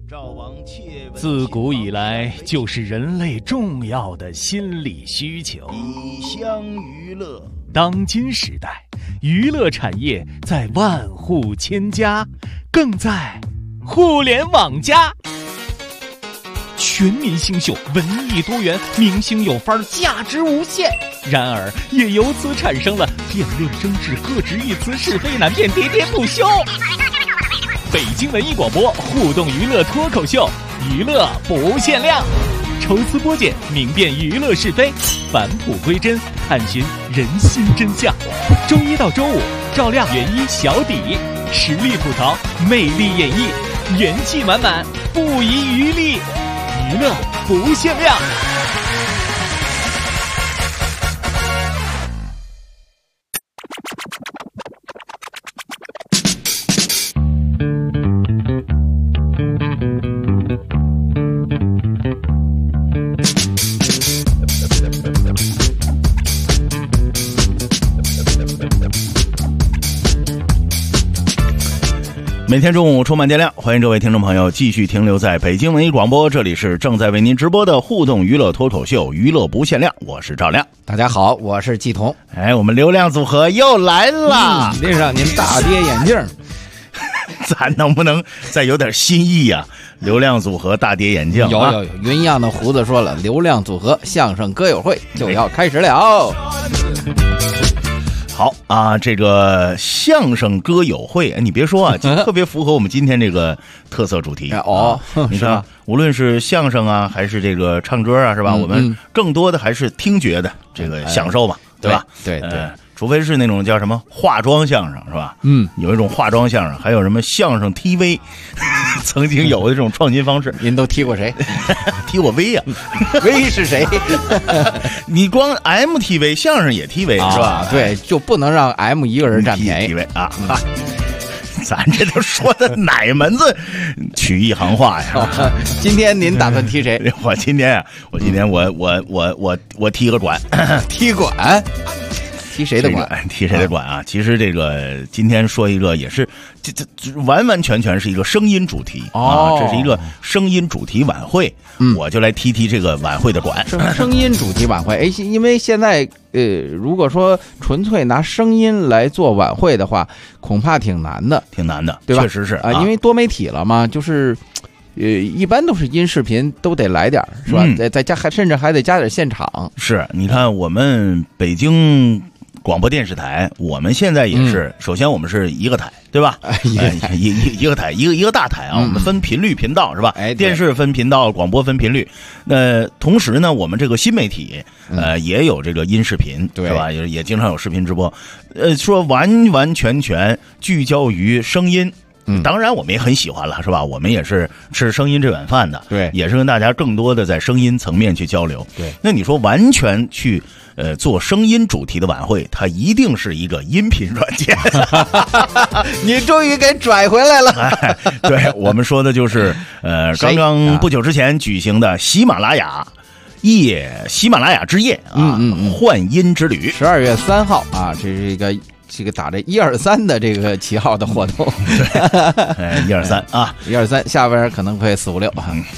自古以来就是人类重要的心理需求。 以乡娱乐。 当今时代，娱乐产业在万户千家，更在互联网加。全民星秀，文艺多元，明星有范儿，价值无限。然而，也由此产生了辩论争执、各执一词、是非难辨、喋喋不休。北京文艺广播互动娱乐脱口秀，娱乐不限量，抽丝剥茧，明辨娱乐是非，返璞归真，探寻人心真相。周一到周五，照亮原一小底，实力吐槽，魅力演绎，元气满满，不遗余力，娱乐不限量。 每天中午充满电量，欢迎各位听众朋友继续停留在北京文艺广播，这里是正在为您直播的互动娱乐脱口秀，娱乐不限量，我是赵亮。 大家好，我是季彤。 我们流量组合又来了， 拎上您大跌眼镜， 咱能不能再有点新意啊？流量组合大跌眼镜， 有云样的胡子说了，流量组合相声歌友会就要开始了。 好啊，这个相声歌友会，你别说啊，特别符合我们今天这个特色主题你看，无论是相声啊，还是这个唱歌啊，是吧？我们更多的还是听觉的这个享受嘛，对吧？ 对， 除非是那种叫什么化妆相声，是吧？有一种化妆相声，还有什么相声 TV， 曾经有的这种创新方式。 您都踢过谁？ 踢我 V 呀 ，V 是谁？ 你光 MTV 相声也 TV 是吧？ 对，就不能让 M 一个人占便宜啊！咱这都说的哪门子曲艺行话呀？ 今天您打算踢谁？ 我今天我踢个馆， 踢馆。踢谁的馆？ 踢谁的馆啊？其实这个今天说一个也是，这完完全全是一个声音主题啊！这是一个声音主题晚会，我就来踢这个晚会的馆。 声音主题晚会，因为现在如果说纯粹拿声音来做晚会的话，恐怕挺难的，对吧？ 确实是啊， 因为多媒体了嘛，就是。一般都是音视频都得来点，是吧？再加甚至还得加点现场。 是，你看我们北京广播电视台，我们现在也是，首先我们是一个台，对吧？一个台，一个大台啊，我们分频率频道是吧？电视分频道，广播分频率。同时呢，我们这个新媒体也有这个音视频，是吧？也经常有视频直播。说完完全全聚焦于声音。当然我们也很喜欢了，是吧？我们也是吃声音这碗饭的， 对， 也是跟大家更多的在声音层面去交流。 对， 那你说完全去做声音主题的晚会，它一定是一个音频软件。 你终于给拽回来了。 对，我们说的就是刚刚不久之前举行的喜马拉雅之夜啊，幻音之旅 ，12月3号啊，这是这个打着123的这个旗号的活动。 对，123啊 ，123下边可能会456。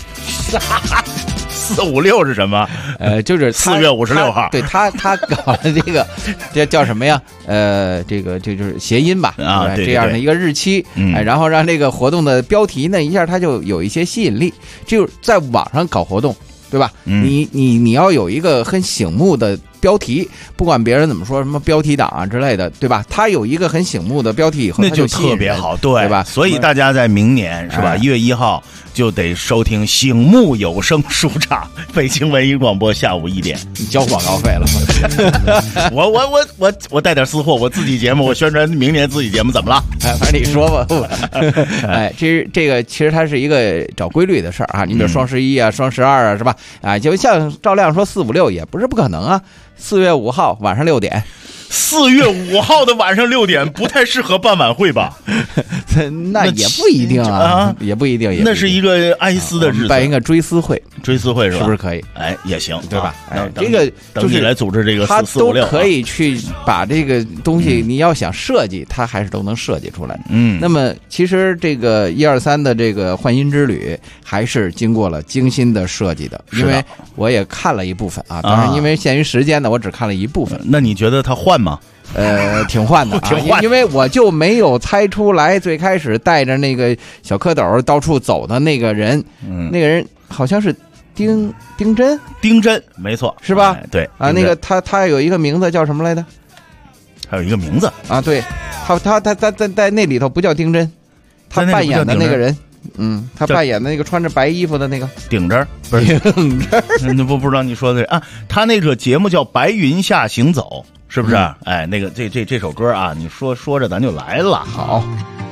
456是什么？ 就是 4月56号。 对他搞的这叫什么呀？这就是谐音吧啊，对， 这样的一个日期，然后让这个活动的标题呢，一下它就有一些吸引力。就是在网上搞活动，对吧？你要有一个很醒目的标题，不管别人怎么说，什么标题党啊之类的，对吧？他有一个很醒目的标题以后， 那就特别好，对吧？ 所以大家在明年是吧？1月1号就得收听醒目有声书场北京文艺广播下午1点。 你交广告费了吗？ 我带点私货，我自己节目，我宣传明年自己节目怎么了？ 反正你说吧。这个其实它是一个找规律的事儿啊。你比如双11啊，双12啊，是吧？就像赵亮说456也不是不可能啊。4月5号晚上6点。 4月5号的晚上6点不太适合办晚会吧？ 那也不一定啊，也不一定。 那是一个哀思的日子， 办一个追思会是吧？ 是不是可以？ 哎，也行， 对吧？ 这个等你来组织这个他 446， 都可以去把这个东西，你要想设计，他还是都能设计出来。那么其实这个123的这个幻音之旅还是经过了精心的设计的，因为我也看了一部分啊，当然因为限于时间呢，我只看了一部分。 那你觉得他换吗？ 挺换的，挺换，因为我就没有猜出来最开始带着那个小蝌蚪到处走的那个人，那个人好像是丁真， 没错， 是吧？ 对啊，那个他有一个名字叫什么来着？ 还有一个名字啊，对，他在那里头不叫丁真，他扮演的那个人。他扮演的那个穿着白衣服的那个顶着，不是顶着，不知道你说的啊？他那个节目叫《白云下行走》，是不是？哎，那个这首歌啊，你说着咱就来了。 好。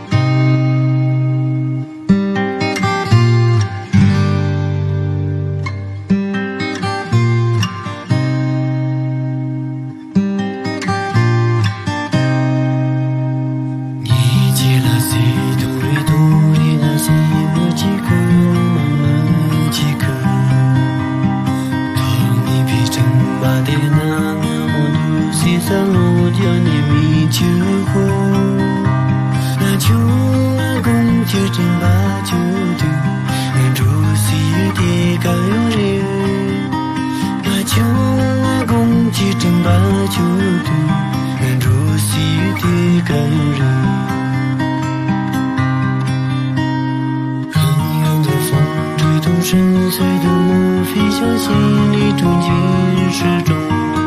深邃的墨飞向心里中间始终，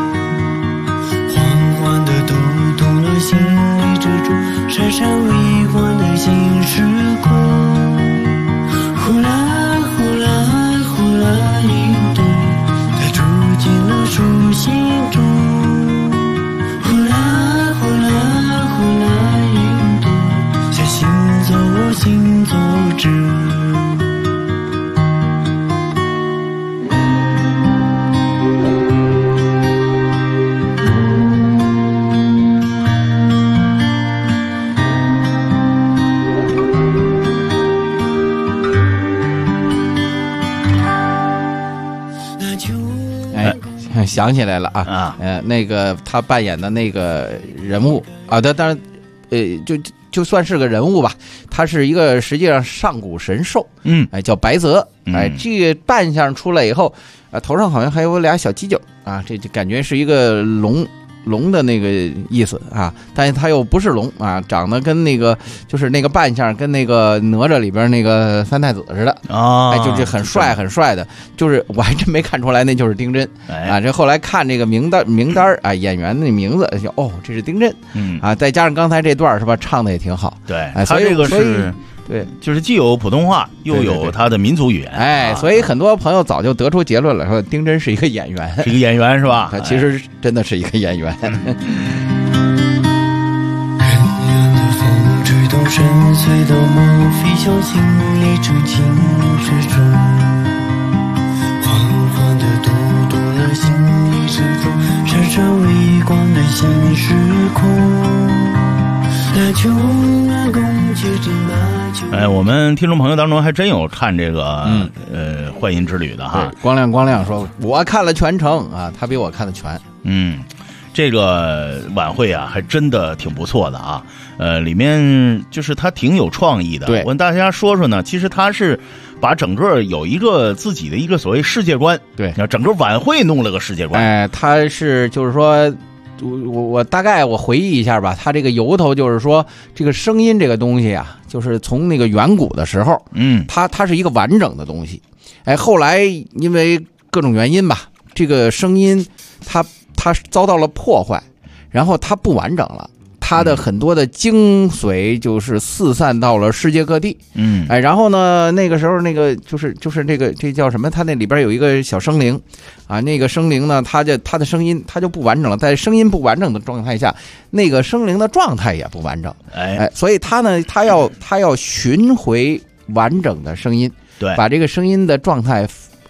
缓缓地读懂了心里之中闪闪微光的新时空。呼啦呼啦呼啦一动，它住进了树心中。呼啦呼啦呼啦一动，像行走着。 想起来了啊，那个他扮演的那个人物啊，他当然，就算是个人物吧，他是一个实际上上古神兽，叫白泽，这个扮相出来以后，头上好像还有俩小犄角啊，这就感觉是一个龙的那个意思啊，但是他又不是龙啊，长得跟那个就是那个扮相跟那个哪吒里边那个三太子似的啊，就是很帅的，就是我还真没看出来那就是丁真啊，这后来看这个名单啊，演员的名字哦，这是丁真，啊，再加上刚才这段是吧，唱的也挺好， 对，他这个是。 对， 就是既有普通话，又有他的民族语言， 所以很多朋友早就得出结论了，说丁真是一个演员， 是一个演员是吧？ 他其实真的是一个演员。 远远的风吹动深邃的梦，飞向心里中情之中，缓缓地读懂了心里之中闪闪微光的新时空。 哎，我们听众朋友当中还真有看这个幻音之旅的哈。 光亮说我看了全程啊，他比我看的全。 这个晚会啊还真的挺不错的啊。里面就是他挺有创意的。 对， 我跟大家说说呢，其实他是把整个有一个自己的一个所谓世界观， 对， 整个晚会弄了个世界观。 他是就是说。我大概我回忆一下吧，他这个由头就是说，这个声音这个东西啊，就是从那个远古的时候，它是一个完整的东西，后来因为各种原因吧，这个声音它遭到了破坏，然后它不完整了。它的很多的精髓就是四散到了世界各地，然后呢，那个时候那个就是这个这叫什么？它那里边有一个小生灵，啊，那个生灵呢，它的声音它就不完整了，在声音不完整的状态下，那个生灵的状态也不完整，所以它呢，它要寻回完整的声音， 对， 把这个声音的状态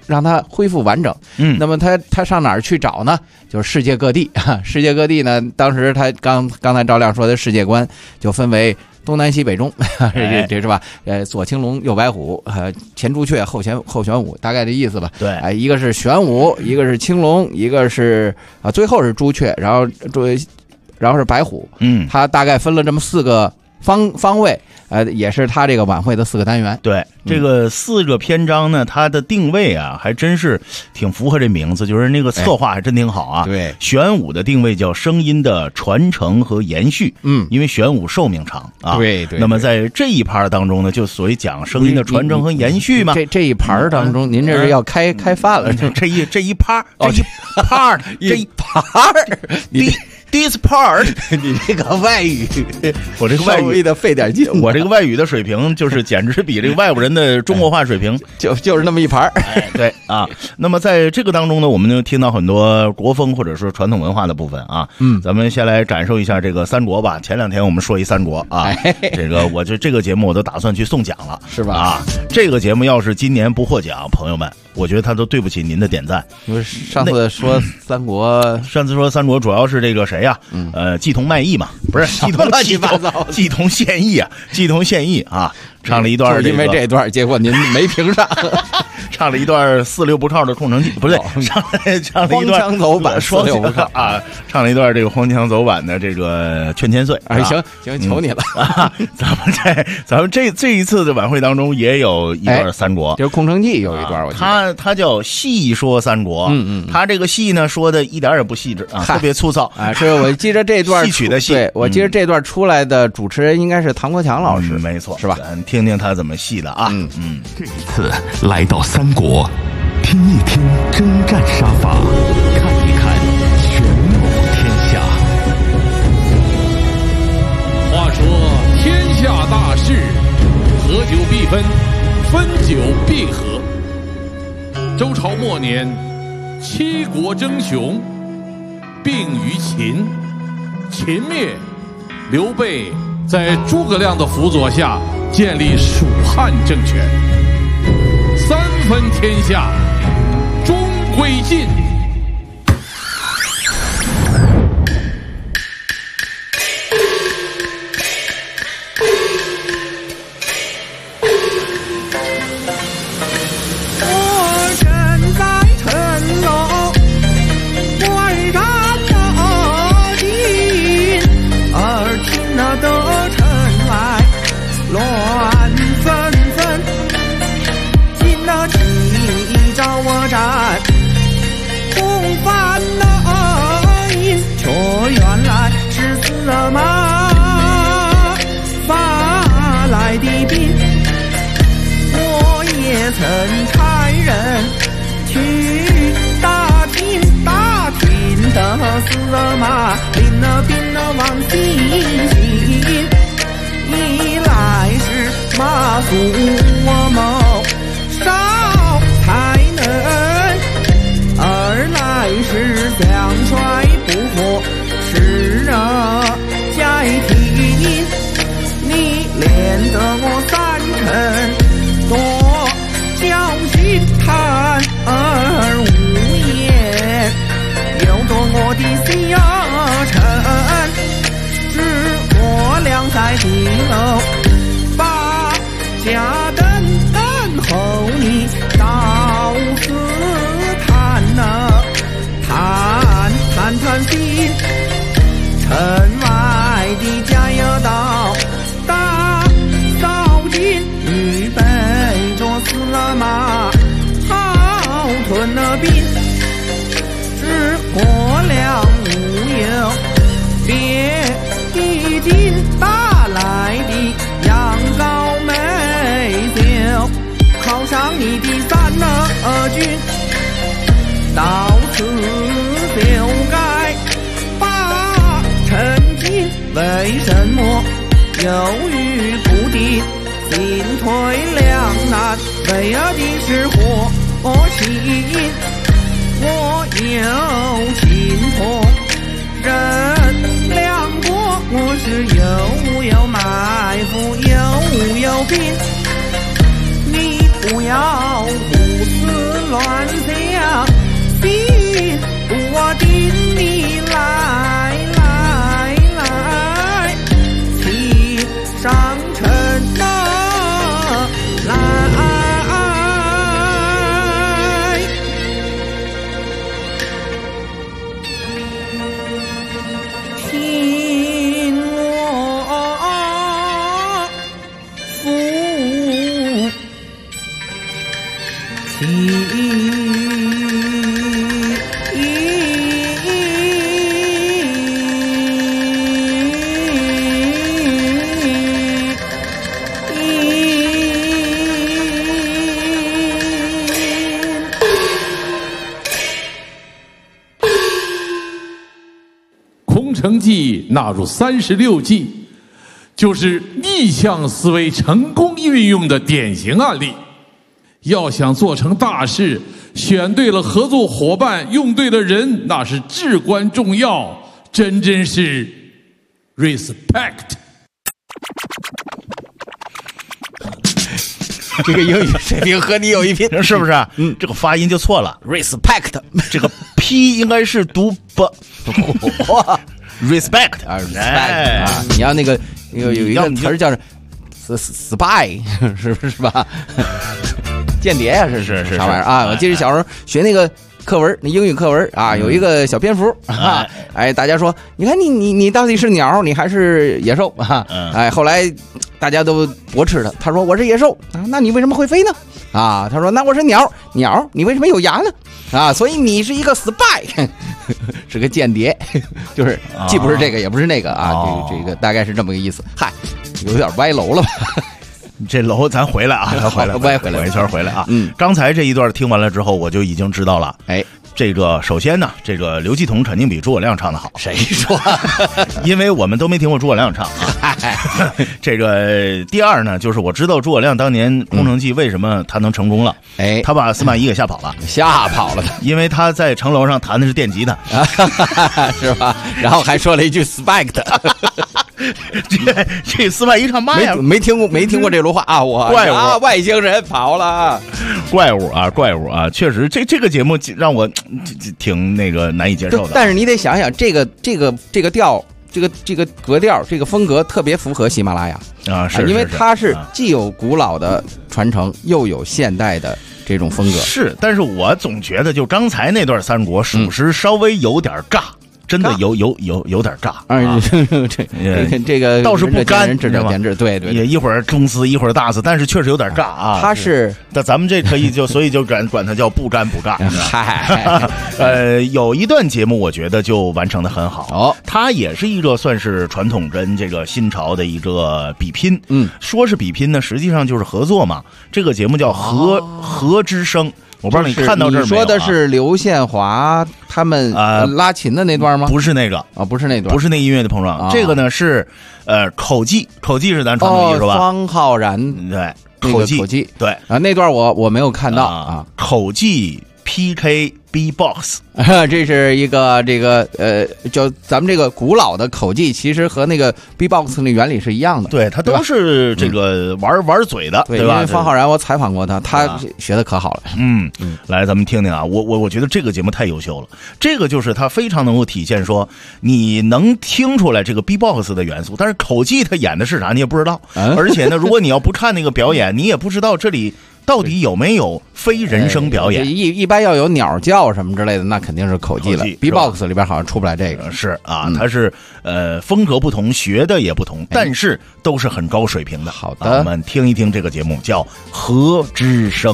让它恢复完整。那么他上哪儿去找呢？就是世界各地世界各地呢，当时他刚才赵亮说的世界观就分为东南西北中，这是吧？左青龙右白虎，前朱雀后玄武，大概这意思吧。 对， 一个是玄武，一个是青龙，一个是最后是朱雀，然后是白虎。它大概分了这么4个方位。也是他这个晚会的4个单元。 对，这个4个篇章呢，它的定位啊，还真是挺符合这名字，就是那个策划还真挺好啊。 对， 玄武的定位叫声音的传承和延续。因为玄武寿命长啊。 对。 那么在这一盘当中呢，就所谓讲声音的传承和延续嘛。 这一盘当中，您这是要开饭了？ 这一趴，This part， 你这个外语， 我这个外语的费点劲， 我这个外语的水平就是简直比这个外国人的中国话水平就是那么一盘。 对啊，那么在这个当中呢，我们就听到很多国风或者说传统文化的部分啊。咱们先来感受一下这个三国吧。前2天我们说一三国啊，这个我这个节目我都打算去送奖了， 是吧？ 啊，这个节目要是今年不获奖，朋友们，我觉得他都对不起您的点赞。 因为上次说三国， 主要是这个谁呀？季同卖艺嘛，不是季同乱七八糟， 季同献艺啊，季同献艺啊，唱了一段， 因为这段，结果您没评上， 唱了一段4六不唱的空城计，不对，唱了一段荒腔走板 4六不唱啊，唱了一段这个荒腔走板的这个劝千岁。 行，求你了啊！咱们这一次的晚会当中也有一段三国， 就是空城计有一段，我记得他叫细说三国，他这个细呢说的一点也不细致啊，特别粗糙啊。是我记着这段戏曲的戏， 对我记着这段出来的主持人应该是唐国强老师， 没错， 是吧？ 咱听听他怎么戏的啊。 这一次来到三国，听一听征战杀伐，看一看玄武天下。 话说天下大事，合久必分，分久必合。周朝末年，7国争雄，并于秦，秦灭，刘备在诸葛亮的辅佐下建立蜀汉政权，3分天下，终归晋。 曾差人去打听的司马，领了兵了王信息，一来是马谡谋少才能，二来是将帅不和是家庭，你连得我3成多侥幸叹而无言，又夺我的4成，只我俩在地楼把家等候你到此谈心，城外的加油道大扫尽预备司马好屯了兵，只过了无有别已经打来的羊羔美酒，犒赏你的3军，到此就该把陈金为什么犹豫不定，进退两难，为了的是活心，我有情同人两国，我是有埋伏有兵，你不要胡思乱空城计纳入36计，就是逆向思维成功运用的典型案例。要想做成大事，选对了合作伙伴，用对了人，那是至关重要，真是 respect。 这个英语水平和你有一拼， 是不是？这个发音就错了 ，respect， 这个 P 应该是读不，respect 啊 ，respect 啊，你要那个有一个词儿叫 spy， 是不是吧？间谍呀，是啥玩意儿啊？我记得小时候学那个课文，那英语课文啊，有一个小蝙蝠啊，哎，大家说，你看你到底是鸟，你还是野兽啊？哎，后来大家都驳斥他，他说我是野兽啊，那你为什么会飞呢？啊，他说那我是鸟，你为什么有牙呢？啊，所以你是一个 spy， 是个间谍，就是既不是这个也不是那个啊，这个大概是这么个意思。嗨，有点歪楼了吧？ 这楼咱回来啊，回来一圈回来啊。刚才这一段听完了之后，我就已经知道了。哎，这个首先呢，这个刘继统肯定比诸葛亮唱的好。 谁说？ 因为我们都没听过诸葛亮唱啊。这个第二呢，就是我知道诸葛亮当年空城计为什么他能成功了。哎，他把司马懿给吓跑了，因为他在城楼上弹的是电吉他， 是吧？然后还说了一句 respect。 这司马懿唱嘛呀？ 没听过这路话啊！我怪物外星人跑了， 怪物啊！确实，这个节目让我挺那个难以接受的。 但是你得想想，这个调，这个格调，这个风格特别符合喜马拉雅啊，是因为它是既有古老的传承，又有现代的这种风格。 是，但是我总觉得就刚才那段三国，属实稍微有点尬。真的有点尬啊！ 这个倒是不干， 智者兼治，对， 也一会儿中司一会儿大司，但是确实有点尬啊。 他是， 那咱们这可以所以就管他叫不干不尬。 嗨， 有一段节目我觉得就完成的很好哦，它也是一个算是传统跟这个新潮的一个比拼。说是比拼呢，实际上就是合作嘛。这个节目叫和之声。我不知道你看到这儿没有？ 你说的是刘宪华他们拉琴的那段吗？ 不是那个啊，不是那段， 不是那音乐的碰撞。这个呢是口技是咱传统艺术吧？ 方浩然对， 口技对啊，那段我没有看到啊， 口技 PK B-box， 这是一个叫咱们这个古老的口技，其实和那个 B-box 那原理是一样的。 对，它都是这个玩嘴的，对吧？ 因为方浩然我采访过他学的可好了。 来咱们听听啊，我觉得这个节目太优秀了。这个就是它非常能够体现说，你能听出来这个 B-box 的元素，但是口技他演的是啥你也不知道。而且呢，如果你要不看那个表演，你也不知道这里到底有没有非人声表演。 一般要有鸟叫什么之类的，那肯定是口技了。B-box 里边好像出不来这个。 是啊，它是风格不同，学的也不同，但是都是很高水平的。 好的， 我们听一听这个节目，叫《和之声》。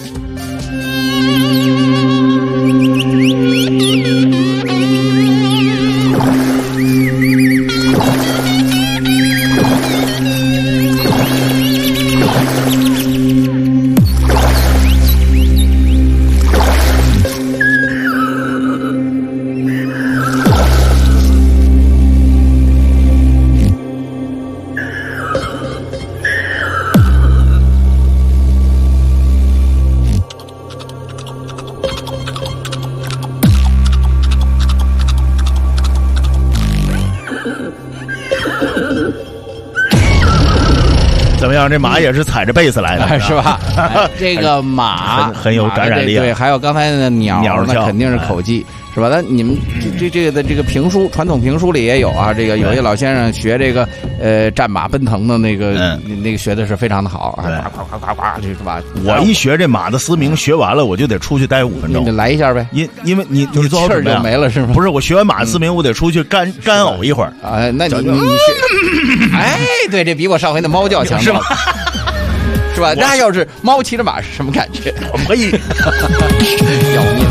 怎么样？这马也是踩着贝斯来的， 是吧？这个马很有感染力。 对，还有刚才的鸟，那肯定是口技。是吧？那你们这个的这个评书，传统评书里也有啊。这个有些老先生学这个战马奔腾的那个学的是非常的好啊，呱呱呱呱呱，是吧？ 我一学这马的嘶鸣，学完了我就得出去待5分钟。 你来一下呗， 因为你做好准备就没了是吗？ 不是，我学完马嘶鸣，我得出去干呕一会儿啊。那你学，哎，对，这比我上回的猫叫强， 是吧？ 是是吧？那要是猫骑着马是什么感觉？ 我们可以要命。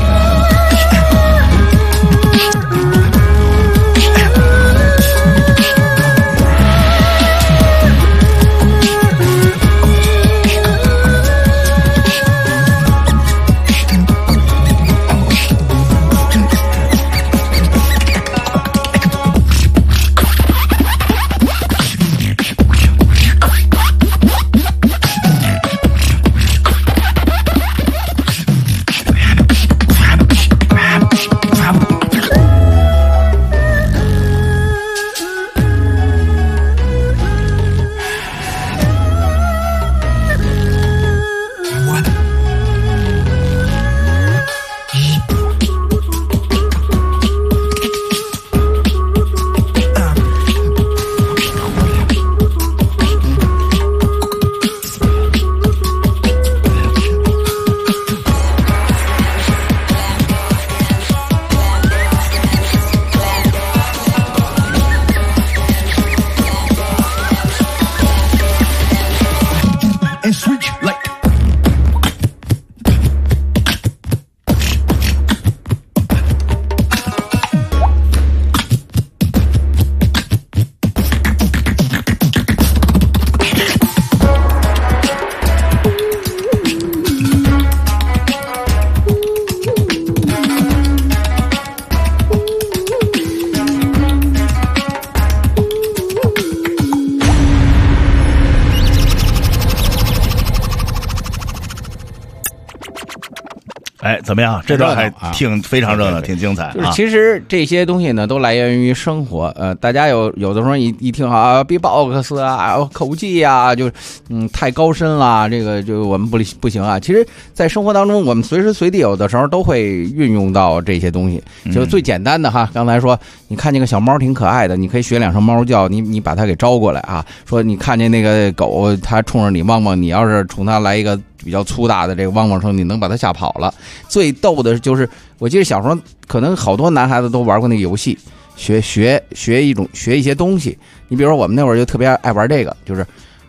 哎，怎么样？这段还非常热闹，挺精彩。 就是其实这些东西呢，都来源于生活。大家有的时候一听啊 ，B-box 啊，口技啊，就太高深了，这个就我们不行啊。其实，在生活当中，我们随时随地有的时候都会运用到这些东西。就最简单的哈，刚才说你看见个小猫挺可爱的，你可以学2声猫叫，你把它给招过来啊。说你看见那个狗，它冲着你汪汪，你要是冲它来一个比较粗大的这个汪汪声，你能把它吓跑了。最逗的就是，我记得小时候可能好多男孩子都玩过那个游戏，学一些东西。你比如说我们那会儿就特别爱玩这个，就是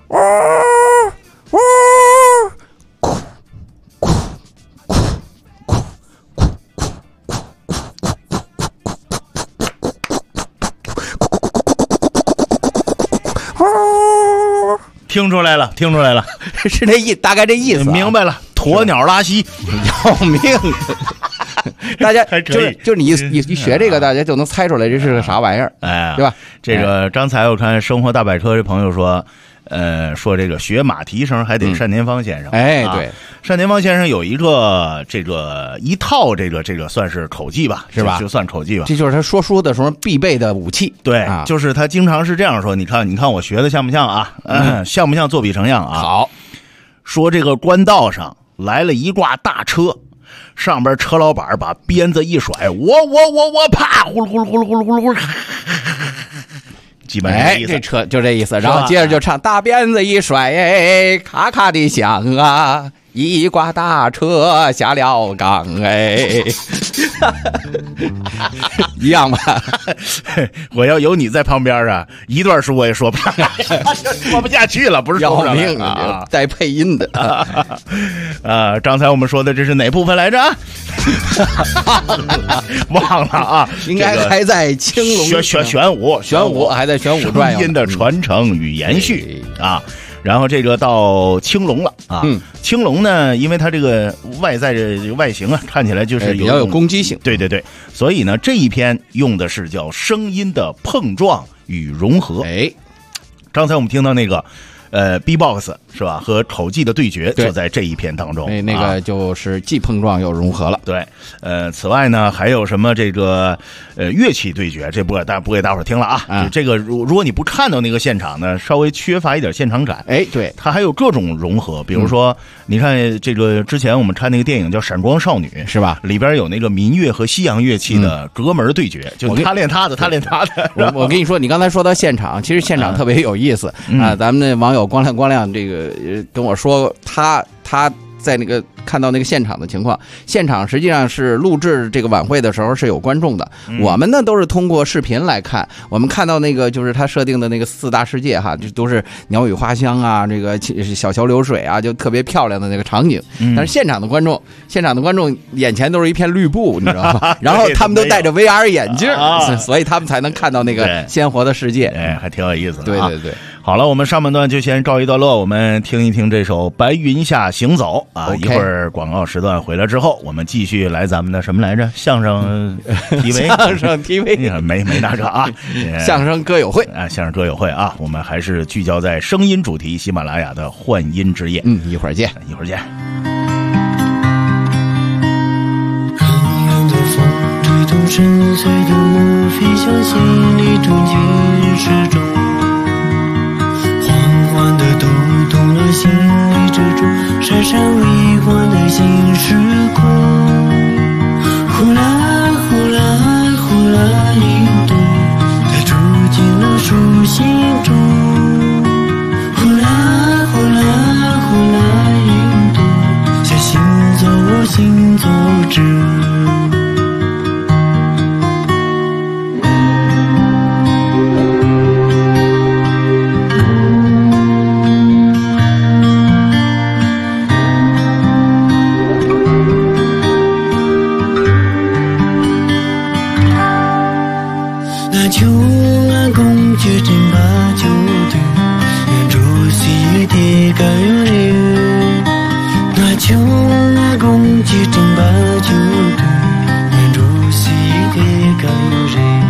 听出来了， 是这大概这意思、啊， 明白了。鸵鸟拉稀， 要命！大家就是你一学这个，大家就能猜出来这是个啥玩意儿， 哎， 对吧？ 这个刚才我看生活大百科这朋友说，说这个学马蹄声还得单田芳先生， 哎，对， 单田芳先生有一套这个算是口技吧， 是吧？ 就算口技吧， 这就是他说书的时候必备的武器。 对，就是他经常是这样说，你看我学的像不像啊？像不像作比成样啊？ 好， 说这个官道上来了一挂大车，上边车老板把鞭子一甩，我啪，呼噜呼噜呼噜呼噜呼噜呼噜，基本上这车就这意思。然后接着就唱大鞭子一甩，哎，咔咔的响啊，一挂大车下了岗，哎，一样吧？ 我要有你在旁边啊，一段书我也说不上，说不下去了，不是说不上要命啊，带配音的刚才我们说的这是哪部分来着？忘了啊， 应该还在青龙玄武还在玄武传音的传承与延续啊。然后这个到青龙了啊，青龙呢，因为它这个外在的外形啊，看起来就是比较有攻击性， 对，所以呢这一篇用的是叫声音的碰撞与融合。 哎， 刚才我们听到那个B-box 是吧？和口技的对决就在这一篇当中， 那个就是既碰撞又融合了。 对，此外呢还有什么这个乐器对决，这不给大伙儿听了啊。这个如果你不看到那个现场呢，稍微缺乏一点现场感。 哎，对， 它还有各种融合，比如说你看这个之前我们看那个电影叫《闪光少女》，是吧？里边有那个民乐和西洋乐器的隔门对决，就他练他的，他练他的。 我跟你说，你刚才说到现场，其实现场特别有意思啊。咱们那网友光亮这个跟我说，他在那个看到那个现场的情况，现场实际上是录制这个晚会的时候是有观众的，我们呢都是通过视频来看，我们看到那个就是他设定的那个4大世界哈，就都是鸟语花香啊，这个小桥流水啊，就特别漂亮的那个场景。但是现场的观众眼前都是一片绿布，你知道吗？然后他们都戴着 VR 眼镜，所以他们才能看到那个鲜活的世界。 哎，还挺有意思的。 对对对。 好了，我们上半段就先告一段落，我们听一听这首《白云下行走》啊。一会儿广告时段回来之后，我们继续来咱们的什么来着？相声 TV， 相声 TV 没拿着啊。 相声歌友会啊，相声歌友会啊，我们还是聚焦在声音主题喜马拉雅的幻音之夜。 一会儿见。 远远的风吹动深邃的墨，飞向心里中间始终。缓地抖动了心里之中闪闪微光的新时空，呼啦呼啦呼啦灵动，它住进了树心中，呼啦呼啦呼啦灵动，像行走我行走着。秋安公举真把酒对，愿主席的该有人。那秋安公举真把酒对，愿主席的该有人。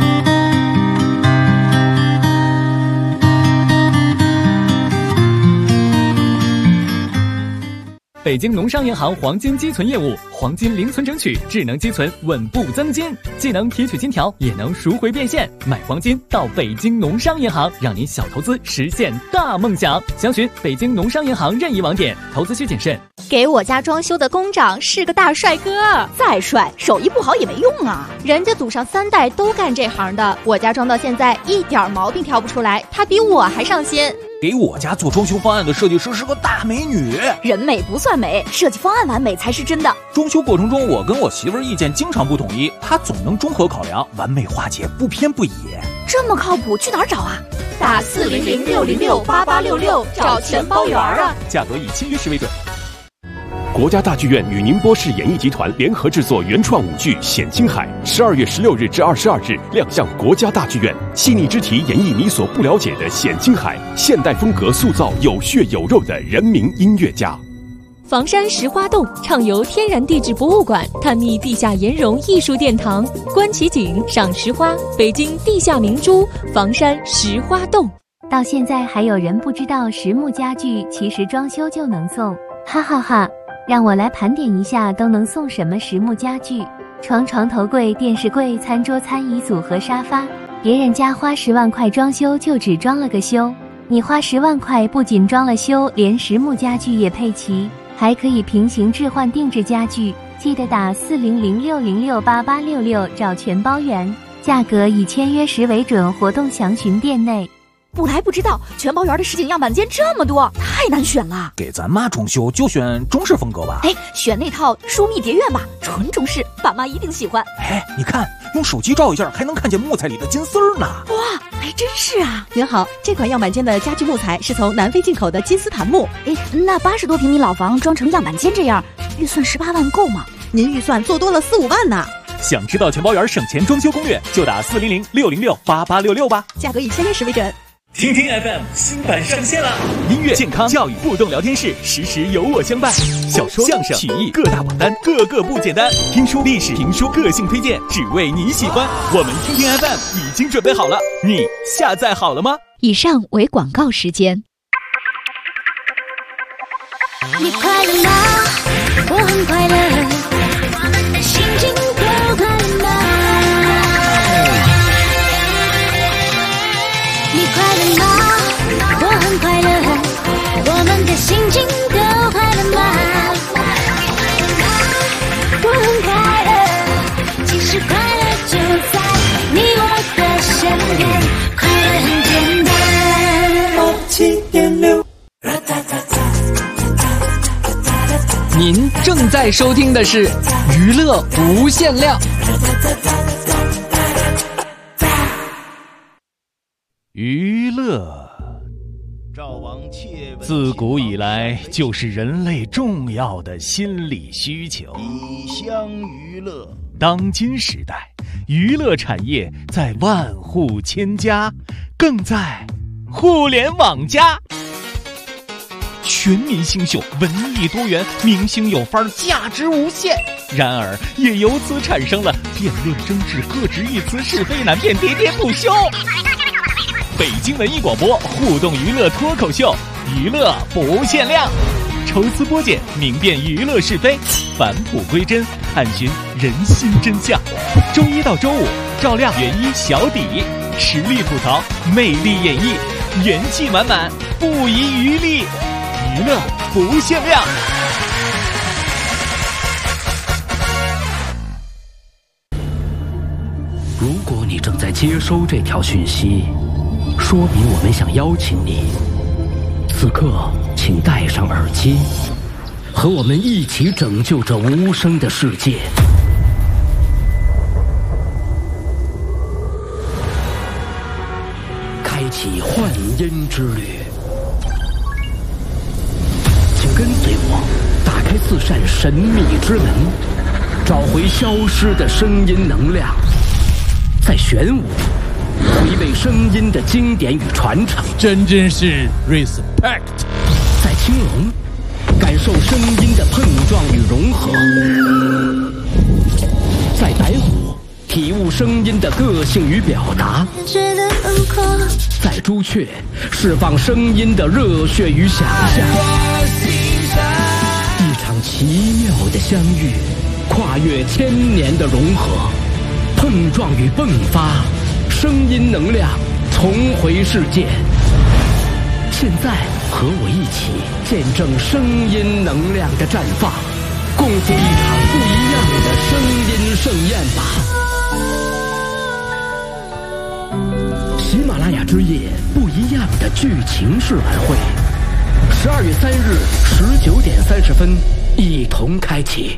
北京农商银行黄金积存业务，黄金零存整取，智能积存，稳步增金，既能提取金条，也能赎回变现。买黄金到北京农商银行，让您小投资实现大梦想。详询北京农商银行任意网点，投资需谨慎。 给我家装修的工长是个大帅哥，再帅手艺不好也没用啊，人家祖上3代都干这行的，我家装到现在一点毛病挑不出来，他比我还上心。 给我家做装修方案的设计师是个大美女， 人美不算美，设计方案完美才是真的。 装修过程中我跟我媳妇儿意见经常不统一，她总能综合考量，完美化解，不偏不倚。 这么靠谱，去哪儿找啊？打400-606-8866找全包圆啊， 价格以签约时为准。 国家大剧院与宁波市演艺集团联合制作原创舞剧《险青海》，12月16日至22日亮相国家大剧院。细腻之题演绎你所不了解的险青海，现代风格塑造有血有肉的人民音乐家。 房山石花洞畅游天然地质博物馆，探秘地下岩溶艺术殿堂，观奇景，赏石花，北京地下明珠房山石花洞。 到现在还有人不知道实木家具其实装修就能送，哈哈哈！让我来盘点一下都能送什么实木家具：床、头柜、电视柜、餐桌、餐椅组和沙发。别人家花10万块装修就只装了个修，你花10万块不仅装了修，连实木家具也配齐，还可以平行置换定制家具。记得打400-606-8866找全包圆，价格以签约时为准，活动详询店内。 不来不知道，全包圆的实景样板间这么多，太难选了。 给咱妈装修就选中式风格吧。 选那套疏密蝶院吧，纯中式，爸妈一定喜欢。 你看，用手机照一下，还能看见木材里的金丝儿呢。 哇，还真是啊！ 您好，这款样板间的家具木材是从南非进口的金丝檀木。 那80多平米老房装成样板间这样，预算18万够吗？ 您预算做多了4-5万呢。 想知道全包圆省钱装修攻略，就打400-606-8866吧， 价格以签约时为准。 听听 FM 新版上线了，音乐、健康、教育、互动聊天室，时时有我相伴。小说、相声、曲艺各大榜单，个个不简单。听书、历史、评书、个性推荐，只为你喜欢。我们听听 FM 已经准备好了，你下载好了吗？ 以上为广告时间。 你快乐吗？我很快乐，我们的心情都快乐吗？你快乐吗？我很快乐，我们的心情都快乐吗？我很快乐，其实快乐就在你我的身边，快乐很简单。87.6 您正在收听的是娱乐无限量。 娱乐自古以来就是人类重要的心理需求。 一厢娱乐， 当今时代，娱乐产业在万户千家，更在互联网加。全民星秀，文艺多元，明星有范儿，价值无限。然而，也由此产生了辩论争执、各执一词、是非难辨、喋喋不休。北京文艺广播互动娱乐脱口秀，娱乐不限量，抽丝剥茧，明辨娱乐是非，返璞归真，探寻人心真相。周一到周五，照亮原一小底，实力吐槽，魅力演绎，元气满满，不遗余力，娱乐不限量。 如果你正在接收这条讯息，说明我们想邀请你，此刻请戴上耳机，和我们一起拯救这无声的世界。开启幻音之旅，请跟随我，打开4扇神秘之门，找回消失的声音能量，在玄武回味声音的经典与传承， 真是 respect。 在青龙感受声音的碰撞与融合，在白虎体悟声音的个性与表达，在朱雀释放声音的热血与想象。一场奇妙的相遇，跨越1000年的融合，碰撞与迸发，声音能量重回世界。现在和我一起见证声音能量的绽放，共赴一场不一样的声音盛宴吧。喜马拉雅之夜不一样的剧情式晚会，12月3日19点30分，一同开启。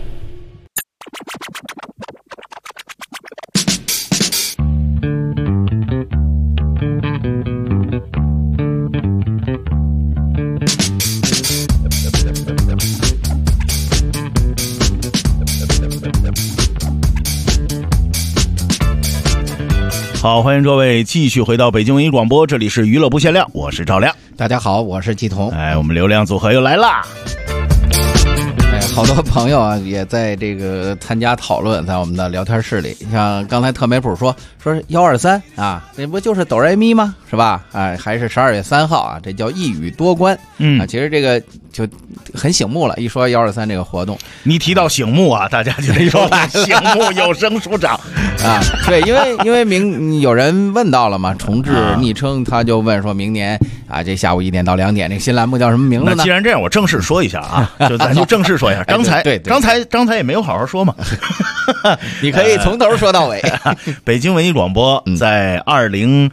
好，欢迎各位继续回到北京文艺广播，这里是娱乐不限量，我是赵亮。 大家好，我是季彤。 哎，我们流量组合又来啦！ 哎，好多朋友啊也在这个参加讨论，在我们的聊天室里。像刚才特美普说123啊，这不就是哆来咪吗？是吧？哎，还是12月3号啊，这叫一语多关。啊，其实这个就很醒目了。一说123这个活动， 你提到醒目啊，大家就得说醒目有声书长啊。对，因为有人问到了嘛，重置昵称，他就问说明年啊，这下午1点到2点，这个新栏目叫什么名字呢？ 那既然这样，我正式说一下啊，就咱就正式说一下。刚才也没有好好说嘛， 你可以从头说到尾。 北京文艺广播在2022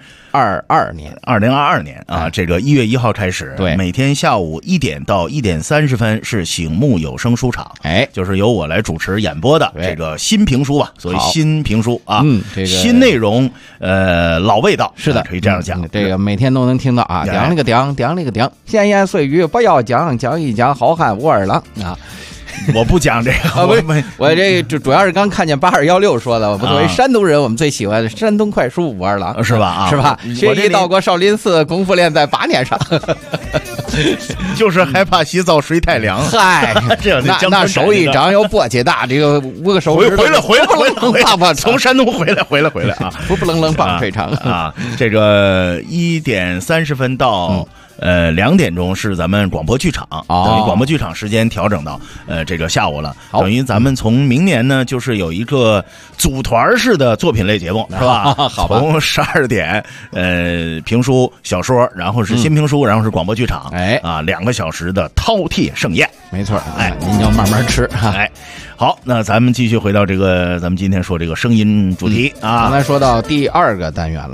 年啊，这个1月1号开始， 对， 每天下午1点到1点30分是醒目有声书场， 哎， 就是由我来主持演播的这个新评书吧，所谓新评书啊， 这个新内容，老味道， 是的， 可以这样讲， 这个每天都能听到啊，讲那个讲，闲言碎语不要讲，讲一讲好汉武二郎啊。 我不讲这个， 我这主要是刚看见8216说的，我作为山东人，我们最喜欢山东快书武二郎， 是吧？ 是吧？学习到过少林寺，功夫练在8年上， 就是害怕洗澡水太凉。 嗨，那手一掌有簸箕大，这个5个手指回来，从山东回来啊！ 不冷棒腿长啊！这个1点30分到2点钟是咱们广播剧场，等于广播剧场时间调整到这个下午了，等于咱们从明年呢就是有一个组团式的作品类节目，是吧？ 好吧， 从12点评书小说，然后是新评书，然后是广播剧场， 哎啊2个小时的饕餮盛宴， 没错，哎，您要慢慢吃哈， 哎。好，那咱们继续回到这个，咱们今天说这个声音主题啊。 刚才说到第2个单元了，是吧？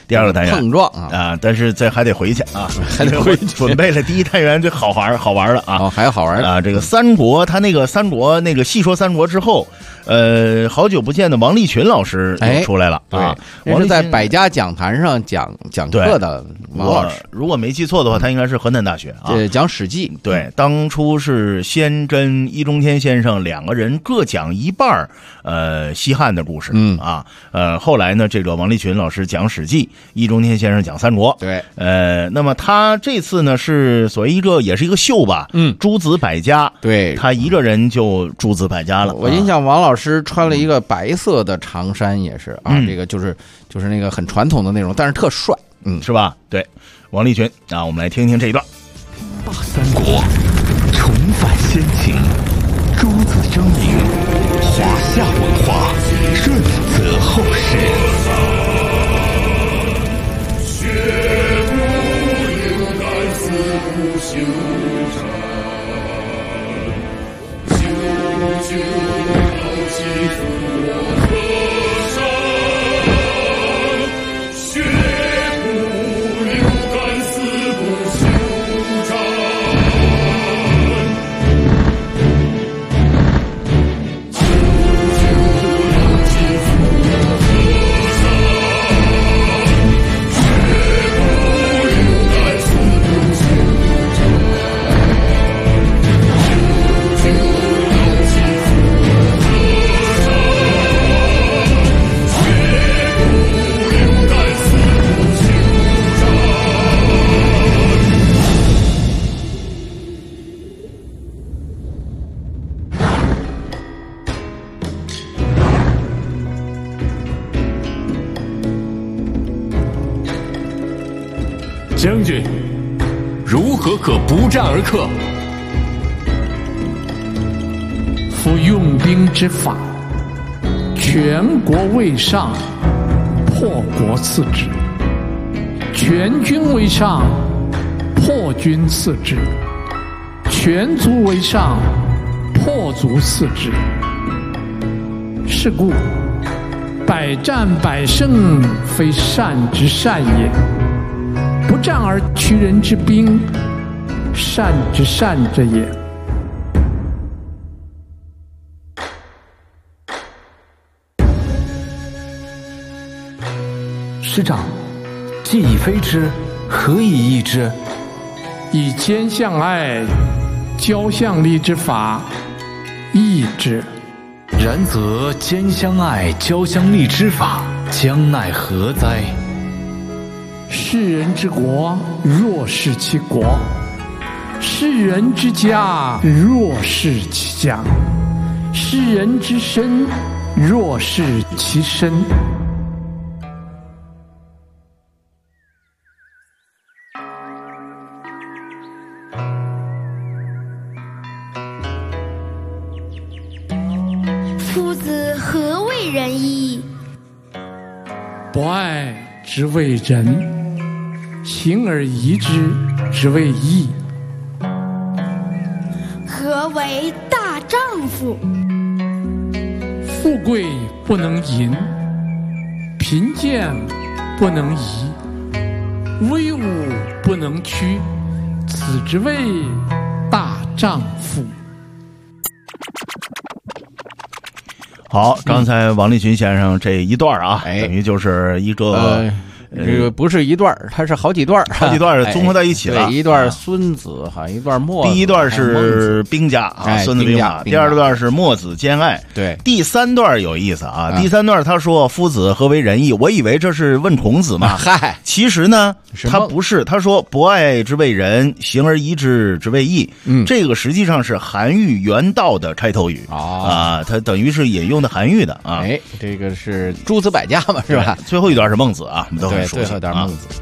第二个单元碰撞但是这还得回去啊， 还得回去。 准备了第一单元这好玩了啊！ 还有好玩啊！这个三国，他那个三国那个细说三国之后，好久不见的王立群老师又出来了啊！ 王是在百家讲坛上讲课的王老师， 如果没记错的话，他应该是河南大学啊， 讲《史记》。 对，当初是先跟易中天先生两个人各讲一半西汉的故事，后来呢，这个王立群老师讲《史记》，易中天先生讲三国。 对， 那么他这次呢是所谓也是一个秀吧，诸子百家， 对， 他一个人就诸子百家了。 我印象王老师穿了一个白色的长衫，也是这个就是那个很传统的那种，但是特帅， 是吧？对，王立群我们来听听这一段。 大三国，重返先秦，诸子争鸣，华夏文化，润泽后世。 修禅，修老其父河山，学不流干死不修禅，修老其父河山，学不流干死不修将军，如何可不战而克？ 夫用兵之法，全国为上，破国次之；全军为上，破军次之；全族为上，破族次之。是故，百战百胜，非善之善也。不战而屈人之兵，善之善者也。 师长，既已非之，何以易之？ 以兼相爱、交相利之法，易之。 然则兼相爱、交相利之法，将奈何哉？ 世人之国，若是其国；世人之家，若是其家；世人之身，若是其身。 夫子何谓仁义？ 博爱之谓仁，行而宜之，之谓义。 何为大丈夫？ 富贵不能淫，贫贱不能移，威武不能屈，此之谓大丈夫。 好，刚才王立群先生这一段啊，等于就是一个。 这个不是一段，它是好几段， 综合在一起了。 对，一段孙子哈，一段墨子。 第一段是兵家啊，孙子兵法；第二段是墨子兼爱。 对， 第三段有意思啊。第三段他说：“夫子何为仁义？”我以为这是问孔子嘛。 嗨， 其实呢，他不是。他说：“博爱之谓仁，行而宜之之谓义。”这个实际上是韩愈原道的开头语啊，他等于是引用的韩愈的啊。 哎，这个是诸子百家嘛，是吧？ 最后一段是孟子啊，我们都很熟悉。 最后一段孟子，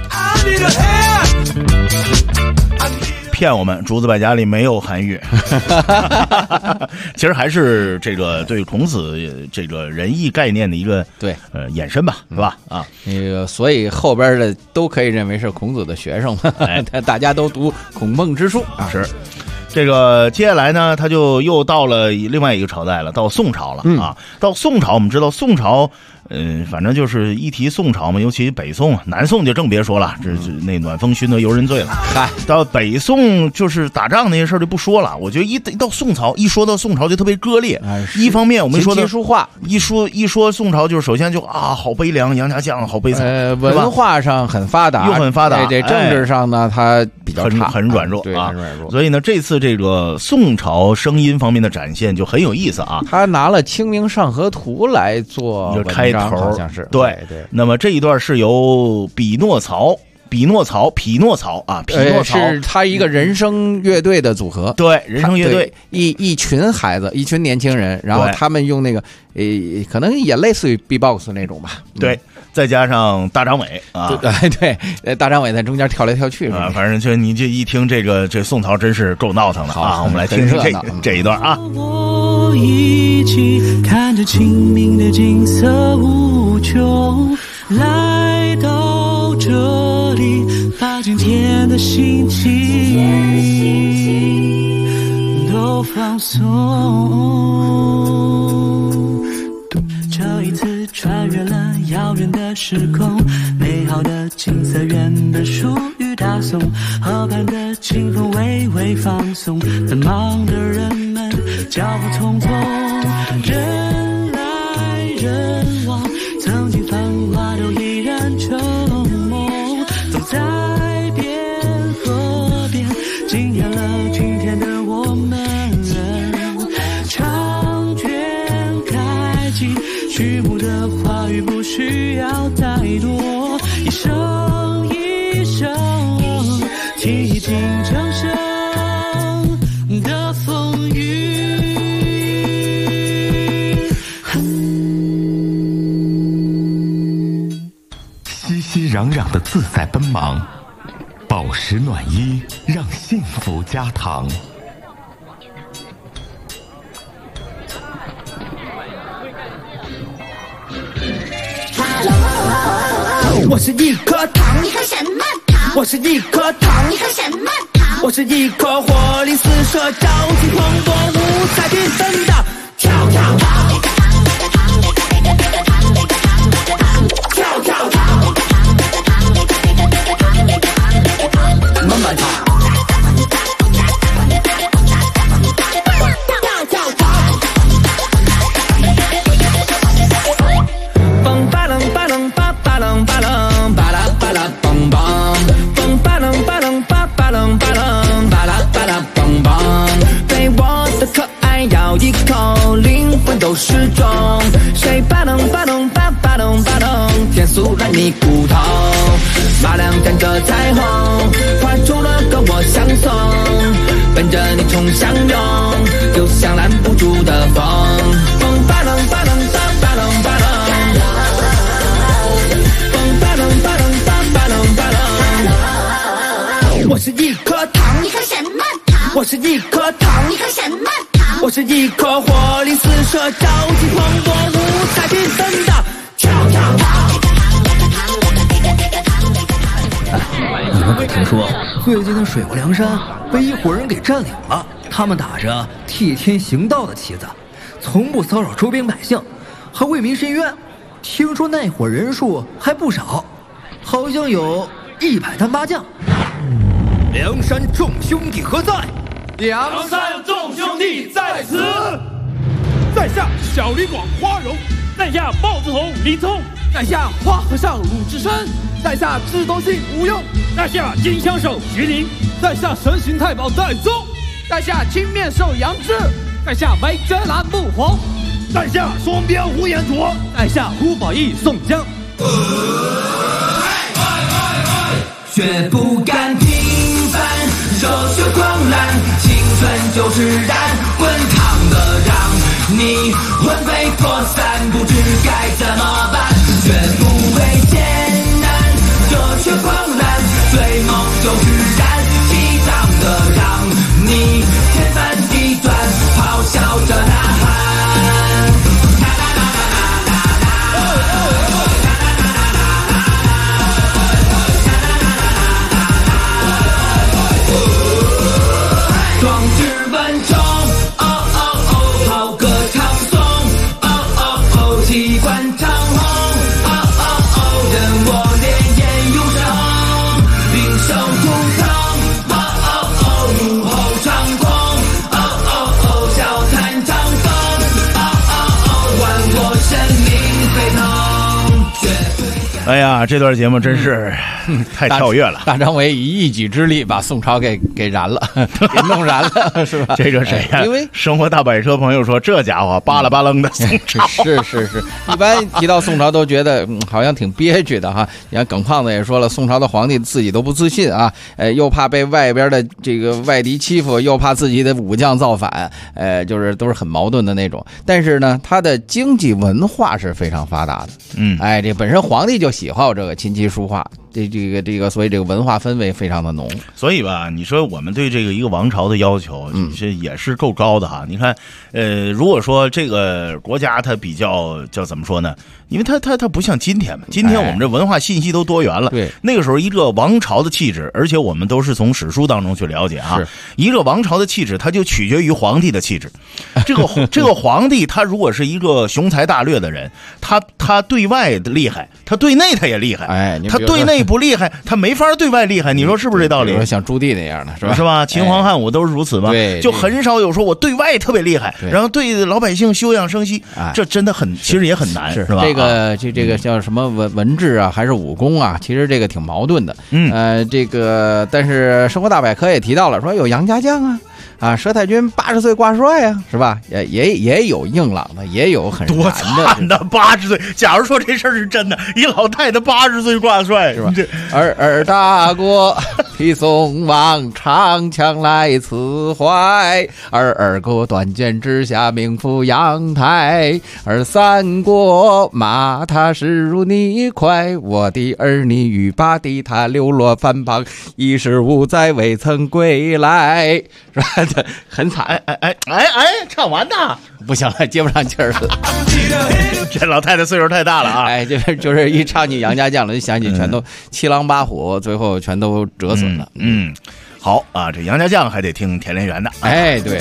骗我们，诸子百家里没有韩愈，其实还是这个对孔子这个仁义概念的一个衍生吧，是吧？啊， 那个所以后边的都可以认为是孔子的学生嘛，大家都读孔孟之书啊。 是这个接下来呢，他就又到了另外一个朝代了，到宋朝了啊。到宋朝，我们知道宋朝。 反正就是一提宋朝嘛，尤其北宋、南宋就更别说了，这那暖风熏得游人醉了。到北宋就是打仗那些事儿就不说了。我觉得一到宋朝，一说到宋朝就特别割裂。一方面我们说的书画， 一说宋朝就是首先就好悲凉，杨家将好悲惨。 文化上很发达， 又很发达。 对，政治上呢，它比较差， 很软弱啊，很软弱。 所以呢，这次这个宋朝声音方面的展现就很有意思啊。 他拿了《清明上河图》来做文章开头， 好像是对。那么这一段是由匹诺曹是他一个人声乐队的组合， 对，人声乐队一群孩子，一群年轻人，然后他们用那个可能也类似于 B-box 那种吧， 对，再加上大张伟啊， 对，大张伟在中间跳来跳去啊，反正就你这一听这宋朝真是够闹腾的啊，我们来听听这一段啊。 我一起看着清明的景色无穷，来到这里，把今天的心情都放松。这一次穿越了遥远的时空，美好的景色原本属于大宋，河畔的清风微微放松，繁忙的人们脚步匆匆，人来人往，曾经繁华都依然成梦，走在边河边，惊艳了今天的我们，长卷开启，序幕的话语不需要太多，一声一声听尽掌声的风雨。 熙熙攘攘的自在奔忙，宝石暖衣让幸福加糖。 我是一颗糖， 你喝什么糖？ 我是一颗糖， 你喝什么糖？ 我是一颗活力四射、朝气蓬勃、五彩缤纷的跳跳糖，跳跳糖，慢慢糖。一口灵魂都失踪，谁巴能巴能巴巴能巴能天速来你骨头，马良站着彩虹，画出了跟我相送，奔着你冲向涌，就像拦不住的风，风巴能巴能巴巴能巴能，风巴能巴能巴巴能巴能。我是一颗糖， 你喝什么糖？ 我是一颗糖， 你喝什么？ 我是一颗活力四射、朝气蓬勃、五彩缤纷的跳跳糖。 你们可听说最近的水泊梁山被一伙人给占领了？他们打着替天行道的旗子，从不骚扰周边百姓，还为民伸冤。听说那伙人数还不少，好像有100单八将。 梁山众兄弟何在？ 梁山众兄弟在此。 在下小李广花荣， 在下豹子头李聪， 在下花和尚鲁智深，在下智多星吴用， 在下金枪手徐宁， 在下神行太保戴宗，在下青面兽杨志，在下梅泽兰穆弘， 在下双标胡延灼， 在下胡宝义宋江。 绝不敢平凡，热血狂澜，青春就是燃，滚烫的让你魂飞魄散，不知该怎么办，绝不会艰难，热血狂澜，追梦就是燃，激荡的让你天翻地转，咆哮着呐喊。壮志文中，哦哦哦，好歌唱诵，哦哦哦，旗贯长虹。 哎呀，这段节目真是太跳跃了。 大张伟以一己之力把宋朝给燃了，给弄燃了，是吧？ 这个谁呀？ 因为生活大百车朋友说，这家伙巴拉巴楞的宋朝， 是，一般提到宋朝都觉得好像挺憋屈的哈。你看耿胖子也说了，宋朝的皇帝自己都不自信啊，又怕被外边的这个外敌欺负，又怕自己的武将造反，就是都是很矛盾的那种。但是呢，他的经济文化是非常发达的，这本身皇帝就喜好这个琴棋书画，这个，所以这个文化氛围非常的浓。 所以吧，你说我们对这个一个王朝的要求，这也是够高的哈。你看，如果说这个国家它比较叫怎么说呢？因为它不像今天嘛，今天我们这文化信息都多元了。 对， 那个时候一个王朝的气质，而且我们都是从史书当中去了解啊，一个王朝的气质，它就取决于皇帝的气质。这个皇帝，他如果是一个雄才大略的人，他对外厉害，他对内他也厉害。他对内不厉害，他没法对外厉害。你说是不是这道理？ 像朱棣那样的，是吧？ 是吧？秦皇汉武都是如此嘛。 对， 就很少有说我对外特别厉害，然后对老百姓休养生息，这真的很，其实也很难，是吧？ 这个叫什么文治啊，还是武功啊？其实这个挺矛盾的。但是生活大百科也提到了，说有杨家将啊，佘太君80岁挂帅啊，是吧？也有硬朗的，也有很多惨的80岁。假如说这事儿是真的，一老太太80岁挂帅， 是吧？尔大国替宋王长枪来辞怀，二国断剑之下名副杨台，而三国骂他势如泥块，我的儿女与八弟他流落番邦，15载未曾归来，是吧？很惨。 唱完呐， 不行了，接不上气儿了。 这老太太岁数太大了啊！ 就是一唱起杨家将了，就想起全都七狼八虎，最后全都折损了。 好啊，这杨家将还得听田连元的。 对。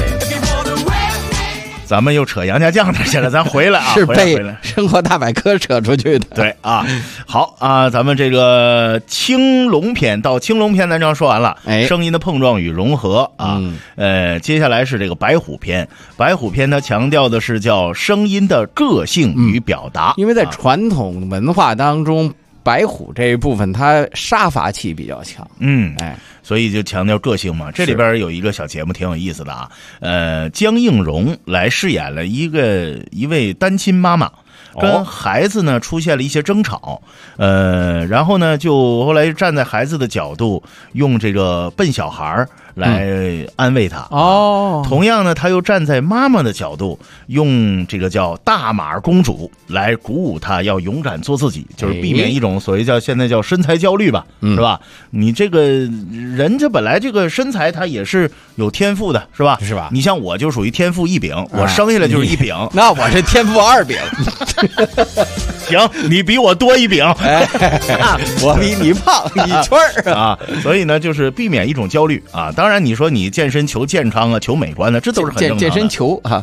咱们又扯杨家将那去了，咱回来啊， 是被生活大百科扯出去的。 对啊，好啊，咱们这个青龙篇到青龙篇咱正说完了，声音的碰撞与融合啊，接下来是这个白虎篇。白虎篇它强调的是叫声音的个性与表达， 因为在传统文化当中，白虎这一部分它杀伐气比较强， 所以就强调个性嘛。这里边有一个小节目挺有意思的啊，江映蓉来饰演了一位单亲妈妈，跟孩子呢出现了一些争吵，然后呢就后来站在孩子的角度，用这个笨小孩来安慰他。同样呢，他又站在妈妈的角度，用这个叫大马公主来鼓舞他要勇敢做自己，就是避免一种所谓现在叫身材焦虑吧，是吧？你这个人这本来这个身材他也是有天赋的，是吧？ 是吧？ 你像我就属于天赋异禀，我生下来就是一禀， 那我是天赋2禀。 行，你比我多一饼， 我比你胖1圈啊，所以呢，就是避免一种焦虑啊。当然，你说你健身求健康啊，求美观的，这都是很正常的。 健身求啊，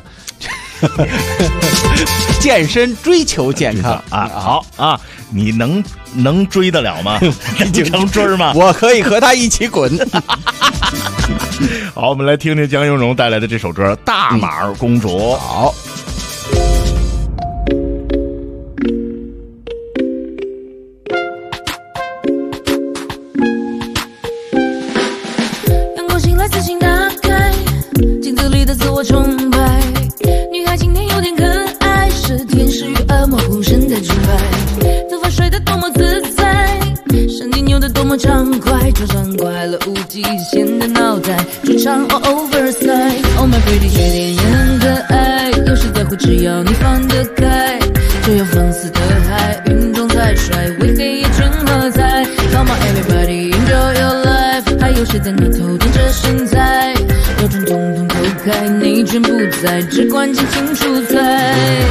健身追求健康啊。好啊，你能追得了吗？你能追吗？ 我可以和他一起滚。 好，我们来听听江映蓉带来的这首歌《大马公主》。 好。 自信打开镜子里的自我崇拜，女孩今天有点可爱，是天使与恶魔互生的崇拜，头发甩得多么自在，身体扭得多么畅快，装上快乐无极限的脑袋，主唱 all oversize Oh my pretty 缺点也很可爱，有时在乎只要你放得开，就有放肆的海，运动才帅，为黑夜全喝彩 Come on everybody enjoy your life， 还有谁在那头顶着身材，标准统统扣开，内卷不在，只管尽情出彩。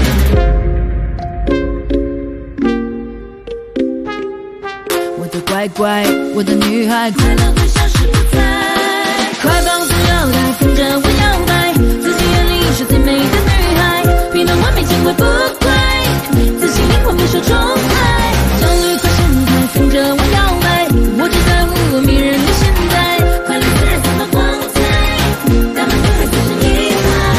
我的乖乖，我的女孩，快乐会消失不在，快绑住腰带，跟着我摇摆，自己眼里是最美的女孩，平淡完美情怀不怪，自信灵魂备受宠爱，焦虑快闪开，跟着我摇摆，我只在乎我迷人的现在，快乐自然散发光彩，大满女孩就是一派。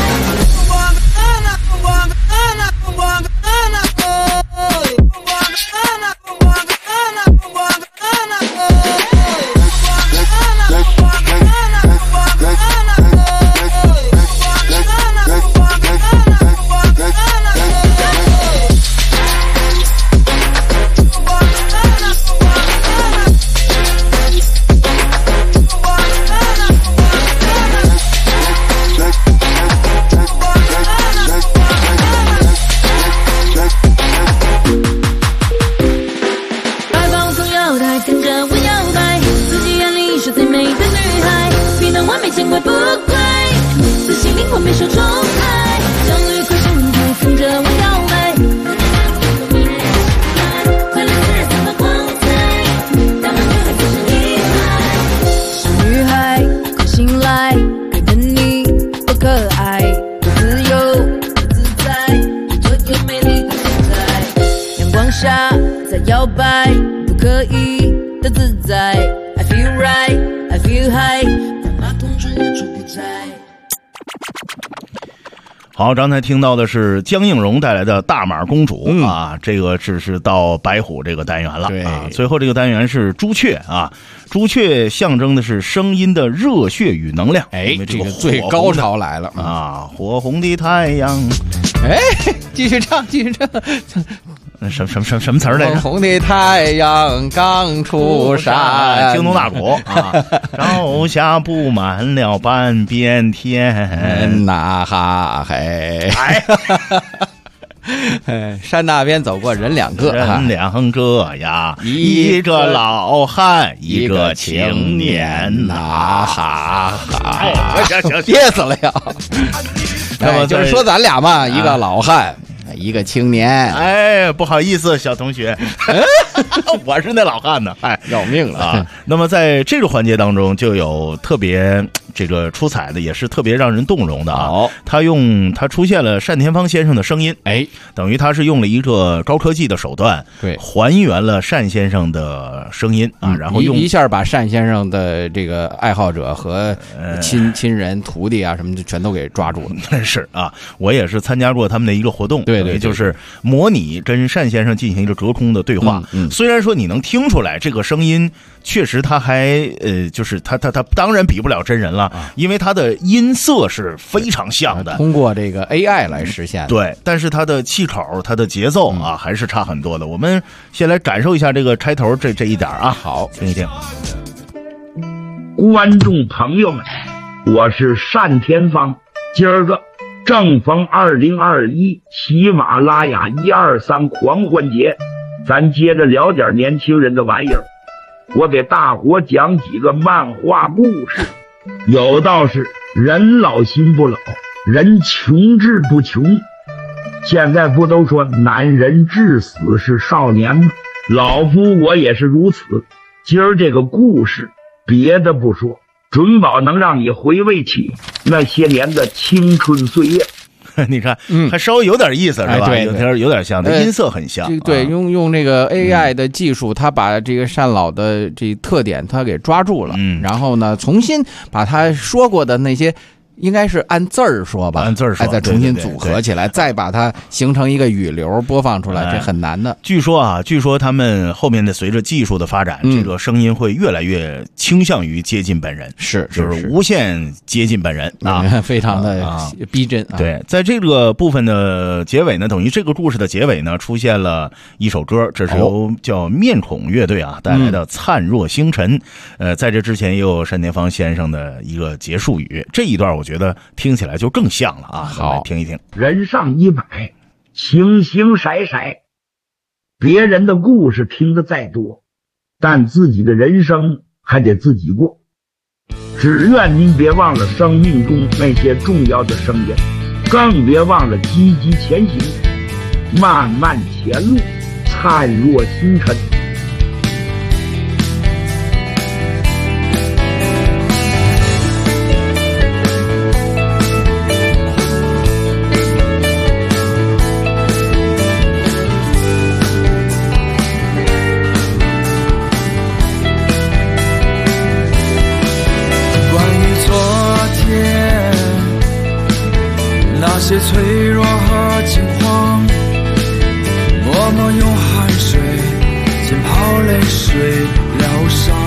摇摆，不可以的自在。I feel right, I feel high， 在马桶中无处不在。 好，刚才听到的是江映蓉带来的《大马公主》啊，这个只是到白虎这个单元了啊。最后这个单元是朱雀啊，朱雀象征的是声音的热血与能量。 哎，这个最高潮来了啊！火红的太阳， 哎，继续唱，继续唱。 什么词儿来着？ 红的太阳刚出山， 京东大鼓啊，朝霞布满了半边天， 呐哈嘿，山那边走过人两个， 人两个呀，一个老汉，一个青年，呐哈哈， 行，憋死了呀！那么就是说咱俩嘛，一个老汉。一个青年， 哎，不好意思，小同学，我是那老汉呢，哎， 要命了啊！ 那么在这个环节当中，就有特别这个出彩的，也是特别让人动容的啊。他出现了单田芳先生的声音，哎，等于他是用了一个高科技的手段，对，还原了单先生的声音啊，然后一下把单先生的这个爱好者和亲人、徒弟啊什么的全都给抓住了。 是啊，我也是参加过他们的一个活动， 对。 就是模拟跟单先生进行一个隔空的对话。虽然说你能听出来这个声音确实他还就是他当然比不了真人了，因为他的音色是非常像的， 通过这个 AI 来实现的。 对，但是他的气口、他的节奏啊还是差很多的。我们先来感受一下这个开头这一点啊， 好， 听一听。 观众朋友们，我是单田芳，今儿个正逢2021喜马拉雅123狂欢节，咱接着聊点年轻人的玩意儿。我给大伙讲几个漫画故事。有道是人老心不老，人穷志不穷。现在不都说男人至死是少年吗？老夫我也是如此。今儿这个故事别的不说，准保能让你回味起那些年的青春岁月。 你看，还稍微有点意思是吧？有点像，音色很像。 对，用那个 AI 的技术，他把这个单老的这特点他给抓住了，然后呢，重新把他说过的那些。应该是按字儿说吧， 按字儿说， 再重新组合起来，再把它形成一个语流播放出来，这很难的。 据说他们后面的随着技术的发展，这个声音会越来越倾向于接近本人，就是无限接近本人啊， 非常的逼真。 对，在这个部分的结尾呢，等于这个故事的结尾呢，出现了一首歌，这是由叫面孔乐队啊带来的《灿若星辰》。在这之前也有单田芳先生的一个结束语，这一段我觉得听起来就更像了啊！好，听一听。 人上100，形形色色，别人的故事听得再多，但自己的人生还得自己过。只愿您别忘了生命中那些重要的声音，更别忘了积极前行，漫漫前路，灿若星辰。 那些脆弱和惊慌，默默用汗水浸泡泪水疗伤。